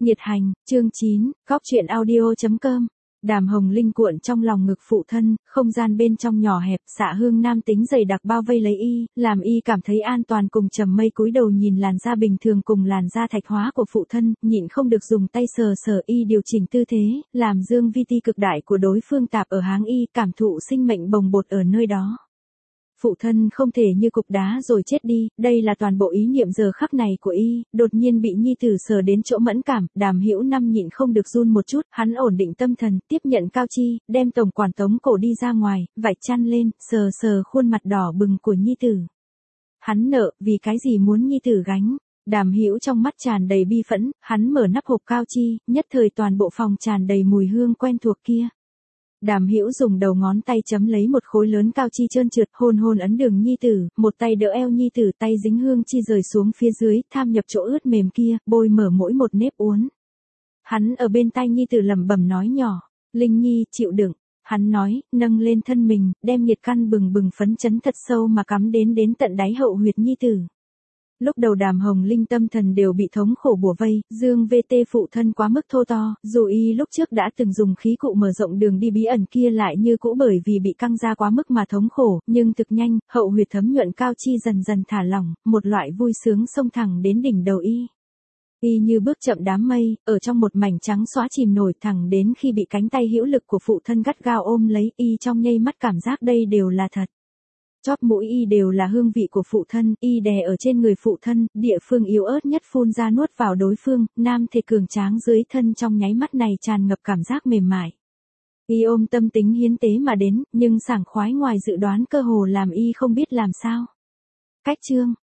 Nhiệt hành, chương 9, góc chuyện audio.com. Đàm Hồng Linh cuộn trong lòng ngực phụ thân, không gian bên trong nhỏ hẹp, xạ hương nam tính dày đặc bao vây lấy y, làm y cảm thấy an toàn cùng trầm mây cúi đầu nhìn làn da bình thường cùng làn da thạch hóa của phụ thân, nhịn không được dùng tay sờ sờ y điều chỉnh tư thế, làm dương vi ti cực đại của đối phương tạp ở háng y, cảm thụ sinh mệnh bồng bột ở nơi đó. Phụ thân không thể như cục đá rồi chết đi, đây là toàn bộ ý niệm giờ khắc này của y, đột nhiên bị nhi tử sờ đến chỗ mẫn cảm, Đàm Hữu Năm nhịn không được run một chút, hắn ổn định tâm thần, tiếp nhận cao chi, đem tổng quản tống cổ đi ra ngoài, vạch chăn lên, sờ sờ khuôn mặt đỏ bừng của nhi tử. Hắn nợ, vì cái gì muốn nhi tử gánh? Đàm Hữu trong mắt tràn đầy bi phẫn, hắn mở nắp hộp cao chi, nhất thời toàn bộ phòng tràn đầy mùi hương quen thuộc kia. Đàm Hữu dùng đầu ngón tay chấm lấy một khối lớn cao chi trơn trượt, hôn hôn ấn đường nhi tử, một tay đỡ eo nhi tử, tay dính hương chi rời xuống phía dưới, tham nhập chỗ ướt mềm kia, bôi mở mỗi một nếp uốn. Hắn ở bên tai nhi tử lẩm bẩm nói nhỏ, Linh Nhi, chịu đựng. Hắn nói, nâng lên thân mình, đem nhiệt căn bừng bừng phấn chấn thật sâu mà cắm đến tận đáy hậu huyệt nhi tử. Lúc đầu Đàm Hồng Linh tâm thần đều bị thống khổ bủa vây, Dương VT phụ thân quá mức thô to, dù y lúc trước đã từng dùng khí cụ mở rộng đường đi bí ẩn kia lại như cũ bởi vì bị căng ra quá mức mà thống khổ, nhưng thực nhanh, hậu huyệt thấm nhuận cao chi dần dần thả lỏng, một loại vui sướng xông thẳng đến đỉnh đầu y. Y như bước chậm đám mây, ở trong một mảnh trắng xóa chìm nổi thẳng đến khi bị cánh tay hữu lực của phụ thân gắt gao ôm lấy, y trong nhây mắt cảm giác đây đều là thật. Chóp mũi y đều là hương vị của phụ thân, y đè ở trên người phụ thân, địa phương yếu ớt nhất phun ra nuốt vào đối phương, nam thể cường tráng dưới thân trong nháy mắt này tràn ngập cảm giác mềm mại. Y ôm tâm tính hiến tế mà đến, nhưng sảng khoái ngoài dự đoán cơ hồ làm y không biết làm sao. Cách chương.